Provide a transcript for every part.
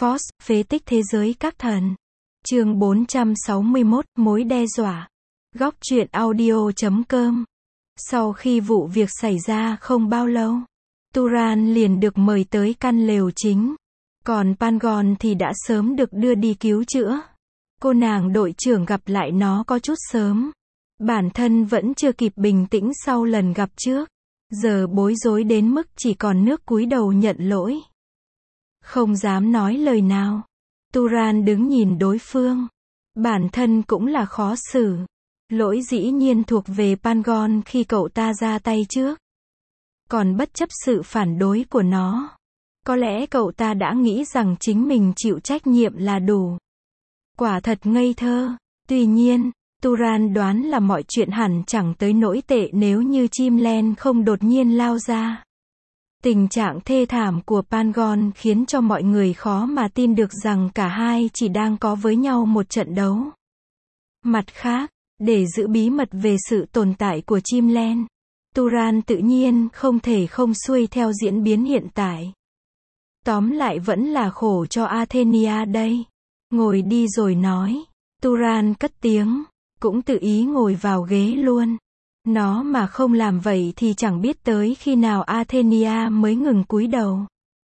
Force, phế tích thế giới các thần. Chương 461, mối đe dọa. Góc truyện audio.com. Sau khi vụ việc xảy ra không bao lâu, Turan liền được mời tới căn lều chính. Còn Pangon thì đã sớm được đưa đi cứu chữa. Cô nàng đội trưởng gặp lại nó có chút sớm. Bản thân vẫn chưa kịp bình tĩnh sau lần gặp trước. Giờ bối rối đến mức chỉ còn nước cúi đầu nhận lỗi. Không dám nói lời nào. Turan đứng nhìn đối phương. Bản thân cũng là khó xử. Lỗi dĩ nhiên thuộc về Pangon khi cậu ta ra tay trước. Còn bất chấp sự phản đối của nó. Có lẽ cậu ta đã nghĩ rằng chính mình chịu trách nhiệm là đủ. Quả thật ngây thơ. Tuy nhiên, Turan đoán là mọi chuyện hẳn chẳng tới nỗi tệ nếu như chim len không đột nhiên lao ra. Tình trạng thê thảm của Pangon khiến cho mọi người khó mà tin được rằng cả hai chỉ đang có với nhau một trận đấu. Mặt khác, để giữ bí mật về sự tồn tại của chim len, Turan tự nhiên không thể không xuôi theo diễn biến hiện tại. Tóm lại vẫn là khổ cho Athenia đây. Ngồi đi rồi nói. Turan cất tiếng, cũng tự ý ngồi vào ghế luôn. Nó mà không làm vậy thì chẳng biết tới khi nào Athenia mới ngừng cúi đầu.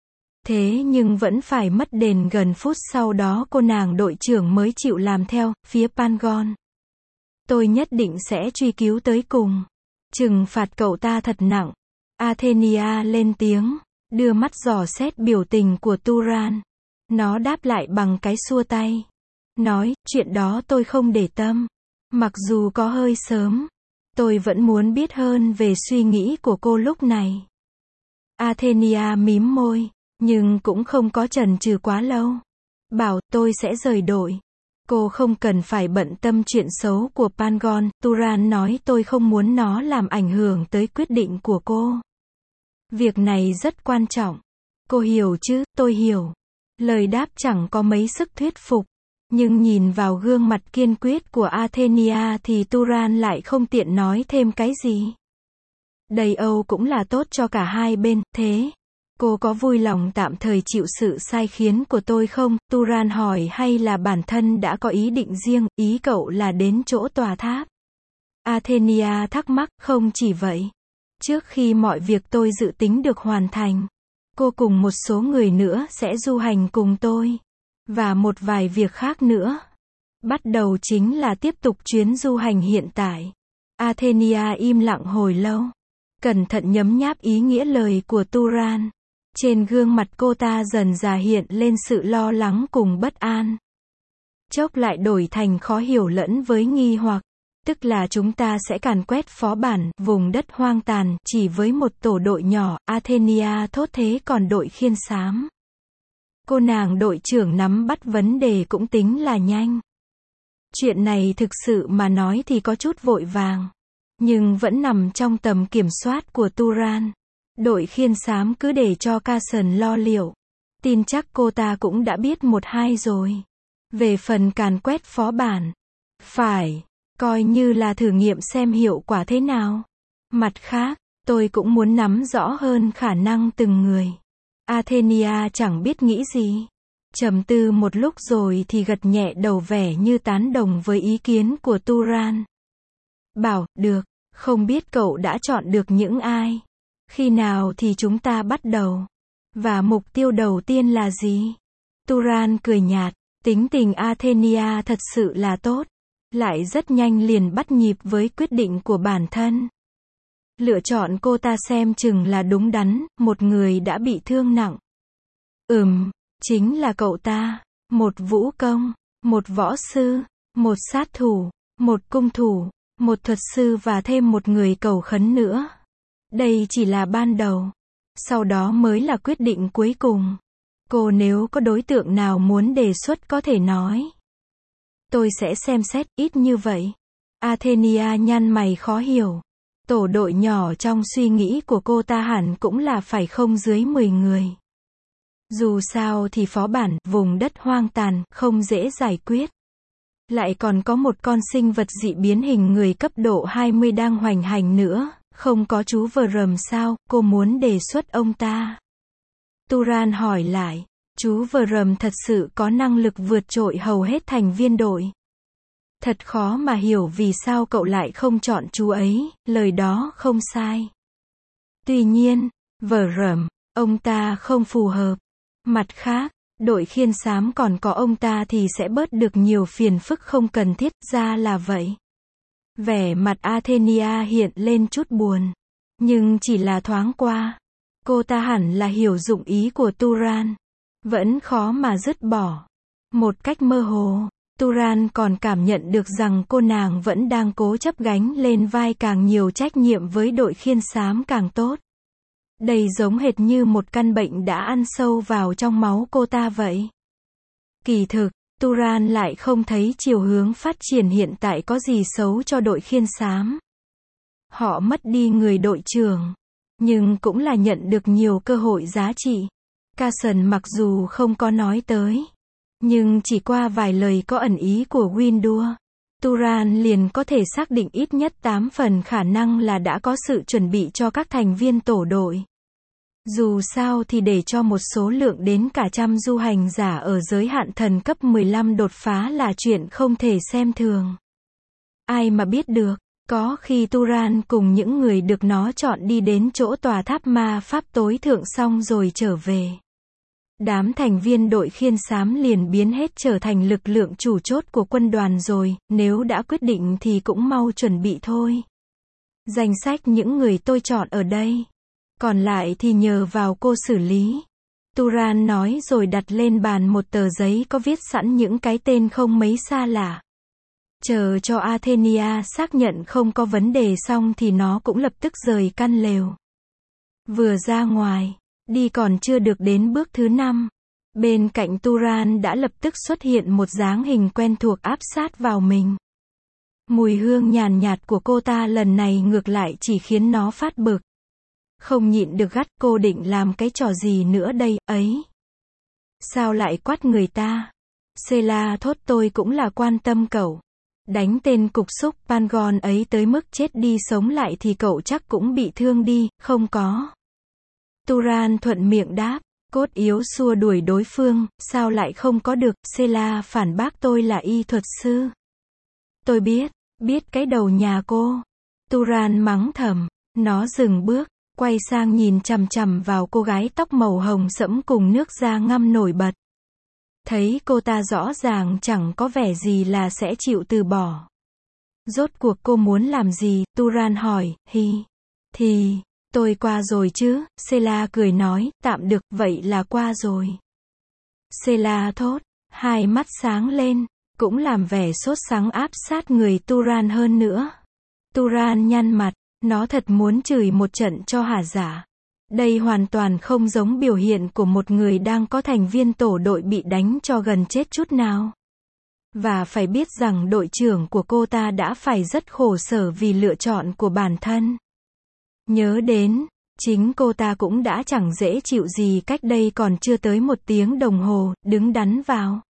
Thế nhưng vẫn phải mất đền gần phút sau đó cô nàng đội trưởng mới chịu làm theo, phía Pangon. Tôi nhất định sẽ truy cứu tới cùng. Trừng phạt cậu ta thật nặng. Athenia lên tiếng, đưa mắt dò xét biểu tình của Turan. Nó đáp lại bằng cái xua tay. Nói, chuyện đó tôi không để tâm. Mặc dù có hơi sớm. Tôi vẫn muốn biết hơn về suy nghĩ của cô lúc này. Athenia mím môi, nhưng cũng không có chần chừ quá lâu. Bảo, tôi sẽ rời đội. Cô không cần phải bận tâm chuyện xấu của Pangon. Turan nói tôi không muốn nó làm ảnh hưởng tới quyết định của cô. Việc này rất quan trọng. Cô hiểu chứ, tôi hiểu. Lời đáp chẳng có mấy sức thuyết phục. Nhưng nhìn vào gương mặt kiên quyết của Athenia thì Turan lại không tiện nói thêm cái gì. Đầy âu cũng là tốt cho cả hai bên, thế. Cô có vui lòng tạm thời chịu sự sai khiến của tôi không? Turan hỏi hay là bản thân đã có ý định riêng, ý cậu là đến chỗ tòa tháp. Athenia thắc mắc, không chỉ vậy. Trước khi mọi việc tôi dự tính được hoàn thành, cô cùng một số người nữa sẽ du hành cùng tôi. Và một vài việc khác nữa. Bắt đầu chính là tiếp tục chuyến du hành hiện tại. Athenia im lặng hồi lâu. Cẩn thận nhấm nháp ý nghĩa lời của Turan. Trên gương mặt cô ta dần dà hiện lên sự lo lắng cùng bất an. Chốc lại đổi thành khó hiểu lẫn với nghi hoặc. Tức là chúng ta sẽ càn quét phó bản, vùng đất hoang tàn, chỉ với một tổ đội nhỏ. Athenia thốt thế còn đội khiên xám. Cô nàng đội trưởng nắm bắt vấn đề cũng tính là nhanh. Chuyện này thực sự mà nói thì có chút vội vàng. Nhưng vẫn nằm trong tầm kiểm soát của Turan. Đội khiên xám cứ để cho Carson lo liệu. Tin chắc cô ta cũng đã biết một hai rồi. Về phần càn quét phó bản. Phải, coi như là thử nghiệm xem hiệu quả thế nào. Mặt khác, tôi cũng muốn nắm rõ hơn khả năng từng người. Athenia chẳng biết nghĩ gì. Trầm tư một lúc rồi thì gật nhẹ đầu vẻ như tán đồng với ý kiến của Turan. Bảo, được, không biết cậu đã chọn được những ai. Khi nào thì chúng ta bắt đầu. Và mục tiêu đầu tiên là gì? Turan cười nhạt, tính tình Athenia thật sự là tốt. Lại rất nhanh liền bắt nhịp với quyết định của bản thân. Lựa chọn cô ta xem chừng là đúng đắn, một người đã bị thương nặng. Chính là cậu ta. Một vũ công, một võ sư, một sát thủ, một cung thủ, một thuật sư và thêm một người cầu khấn nữa. Đây chỉ là ban đầu. Sau đó mới là quyết định cuối cùng. Cô nếu có đối tượng nào muốn đề xuất có thể nói. Tôi sẽ xem xét, ít như vậy. Athenia nhăn mày khó hiểu. Tổ đội nhỏ trong suy nghĩ của cô ta hẳn cũng là phải không dưới 10 người. Dù sao thì phó bản, vùng đất hoang tàn, không dễ giải quyết. Lại còn có một con sinh vật dị biến hình người cấp độ 20 đang hoành hành nữa, không có chú vờ rầm sao, cô muốn đề xuất ông ta. Turan hỏi lại, Chú Vrem thật sự có năng lực vượt trội hầu hết thành viên đội. Thật khó mà hiểu vì sao cậu lại không chọn chú ấy, lời đó không sai. Tuy nhiên, Vrem, ông ta không phù hợp. Mặt khác, đội khiên xám còn có ông ta thì sẽ bớt được nhiều phiền phức không cần thiết, ra là vậy. Vẻ mặt Athenia hiện lên chút buồn. Nhưng chỉ là thoáng qua. Cô ta hẳn là hiểu dụng ý của Turan. Vẫn khó mà dứt bỏ. Một cách mơ hồ, Turan còn cảm nhận được rằng cô nàng vẫn đang cố chấp gánh lên vai càng nhiều trách nhiệm với đội khiên xám càng tốt. Đây giống hệt như một căn bệnh đã ăn sâu vào trong máu cô ta vậy. Kỳ thực, Turan lại không thấy chiều hướng phát triển hiện tại có gì xấu cho đội khiên xám. Họ mất đi người đội trưởng, nhưng cũng là nhận được nhiều cơ hội giá trị. Carson mặc dù không có nói tới, nhưng chỉ qua vài lời có ẩn ý của Windua, Turan liền có thể xác định ít nhất 8 phần khả năng là đã có sự chuẩn bị cho các thành viên tổ đội. Dù sao thì để cho một số lượng đến cả trăm du hành giả ở giới hạn thần cấp 15 đột phá là chuyện không thể xem thường. Ai mà biết được, có khi Turan cùng những người được nó chọn đi đến chỗ tòa tháp ma pháp tối thượng xong rồi trở về. Đám thành viên đội khiên xám liền biến hết trở thành lực lượng chủ chốt của quân đoàn rồi, nếu đã quyết định thì cũng mau chuẩn bị thôi. Danh sách những người tôi chọn ở đây. Còn lại thì nhờ vào cô xử lý. Turan nói rồi đặt lên bàn một tờ giấy có viết sẵn những cái tên không mấy xa lạ. Chờ cho Athenia xác nhận không có vấn đề xong thì nó cũng lập tức rời căn lều. Vừa ra ngoài, đi còn chưa được đến bước thứ 5. Bên cạnh Turan đã lập tức xuất hiện một dáng hình quen thuộc áp sát vào mình. Mùi hương nhàn nhạt của cô ta lần này ngược lại chỉ khiến nó phát bực. Không nhịn được gắt, cô định làm cái trò gì nữa đây, ấy? Sao lại quát người ta? Sela thốt, tôi cũng là quan tâm cậu. Đánh tên cục xúc Pangon ấy tới mức chết đi sống lại thì cậu chắc cũng bị thương đi, không có. Turan thuận miệng đáp, cốt yếu xua đuổi đối phương, sao lại không có được, Sela phản bác, tôi là y thuật sư. Tôi biết cái đầu nhà cô. Turan mắng thầm, nó dừng bước, quay sang nhìn chằm chằm vào cô gái tóc màu hồng sẫm cùng nước da ngăm nổi bật. Thấy cô ta rõ ràng chẳng có vẻ gì là sẽ chịu từ bỏ. Rốt cuộc cô muốn làm gì? Turan hỏi, thì, tôi qua rồi chứ, Sela cười nói, tạm được, vậy là qua rồi. Sela thốt, hai mắt sáng lên, cũng làm vẻ sốt sắng áp sát người Turan hơn nữa. Turan nhăn mặt, nó thật muốn chửi một trận cho hả dạ. Đây hoàn toàn không giống biểu hiện của một người đang có thành viên tổ đội bị đánh cho gần chết chút nào. Và phải biết rằng đội trưởng của cô ta đã phải rất khổ sở vì lựa chọn của bản thân. Nhớ đến, chính cô ta cũng đã chẳng dễ chịu gì cách đây còn chưa tới 1 tiếng đồng hồ, đứng đắn vào.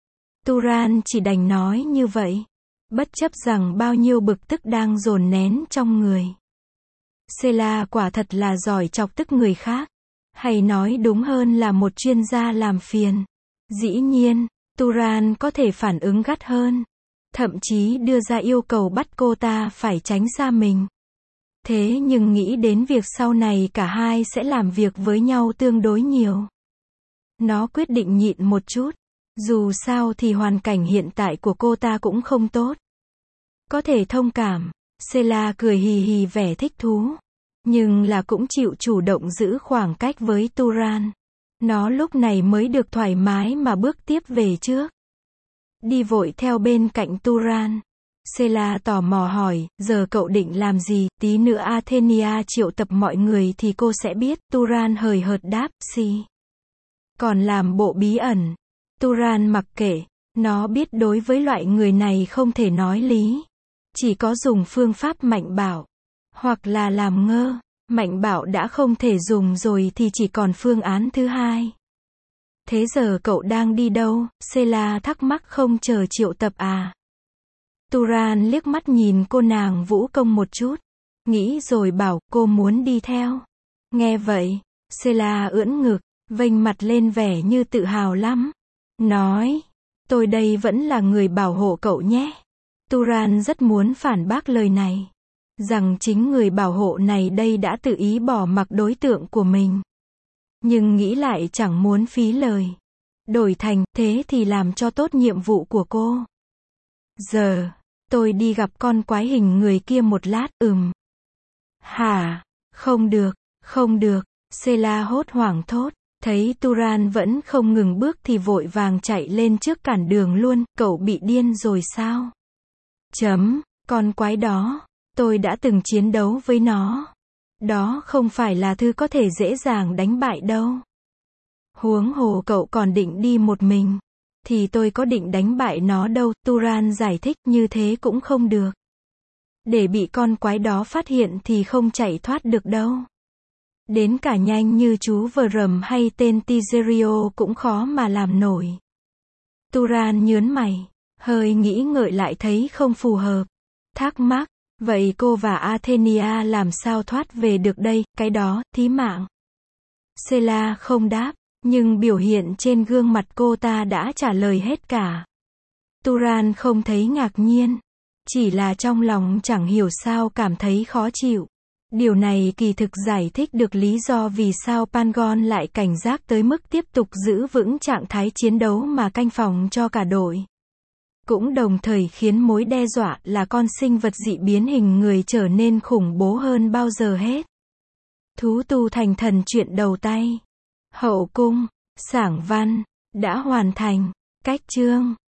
Turan chỉ đành nói như vậy, bất chấp rằng bao nhiêu bực tức đang dồn nén trong người. Sela quả thật là giỏi chọc tức người khác. Hay nói đúng hơn là một chuyên gia làm phiền. Dĩ nhiên, Turan có thể phản ứng gắt hơn. Thậm chí đưa ra yêu cầu bắt cô ta phải tránh xa mình. Thế nhưng nghĩ đến việc sau này cả hai sẽ làm việc với nhau tương đối nhiều. Nó quyết định nhịn một chút. Dù sao thì hoàn cảnh hiện tại của cô ta cũng không tốt. Có thể thông cảm. Sela cười hì hì vẻ thích thú. Nhưng là cũng chịu chủ động giữ khoảng cách với Turan. Nó lúc này mới được thoải mái mà bước tiếp về trước. Đi vội theo bên cạnh Turan. Sela tò mò hỏi, giờ cậu định làm gì, tí nữa Athenia triệu tập mọi người thì cô sẽ biết. Turan hời hợt đáp, còn làm bộ bí ẩn. Turan mặc kệ, nó biết đối với loại người này không thể nói lý. Chỉ có dùng phương pháp mạnh bạo, hoặc là làm ngơ. Mạnh bạo đã không thể dùng rồi thì chỉ còn phương án thứ hai. Thế giờ cậu đang đi đâu? Sela thắc mắc, không chờ triệu tập à? Turan liếc mắt nhìn cô nàng vũ công một chút. Nghĩ rồi bảo, cô muốn đi theo. Nghe vậy, Sela ưỡn ngực. vênh mặt lên vẻ như tự hào lắm. Nói, tôi đây vẫn là người bảo hộ cậu nhé. Turan rất muốn phản bác lời này. Rằng chính người bảo hộ này đây đã tự ý bỏ mặc đối tượng của mình. Nhưng nghĩ lại chẳng muốn phí lời. Đổi thành, thế thì làm cho tốt nhiệm vụ của cô. Giờ, tôi đi gặp con quái hình người kia một lát, Hả? Không được, không được, Sela hốt hoảng thốt. Thấy Turan vẫn không ngừng bước thì vội vàng chạy lên trước cản đường luôn, cậu bị điên rồi sao? Con quái đó, tôi đã từng chiến đấu với nó. Đó không phải là thứ có thể dễ dàng đánh bại đâu. Huống hồ cậu còn định đi một mình. Thì tôi có định đánh bại nó đâu, Turan giải thích, như thế cũng không được. Để bị con quái đó phát hiện thì không chạy thoát được đâu. Đến cả nhanh như chú Vrm hay tên Tigerio cũng khó mà làm nổi. Turan nhớn mày, hơi nghĩ ngợi lại thấy không phù hợp. Thắc mắc, vậy cô và Athenia làm sao thoát về được đây, cái đó, thí mạng. Sela không đáp, nhưng biểu hiện trên gương mặt cô ta đã trả lời hết cả. Turan không thấy ngạc nhiên, chỉ là trong lòng chẳng hiểu sao cảm thấy khó chịu. Điều này kỳ thực giải thích được lý do vì sao Pangon lại cảnh giác tới mức tiếp tục giữ vững trạng thái chiến đấu mà canh phòng cho cả đội. Cũng đồng thời khiến mối đe dọa là con sinh vật dị biến hình người trở nên khủng bố hơn bao giờ hết. Thú tu thành thần chuyện đầu tay. Hậu cung, sảng văn, đã hoàn thành. Cách chương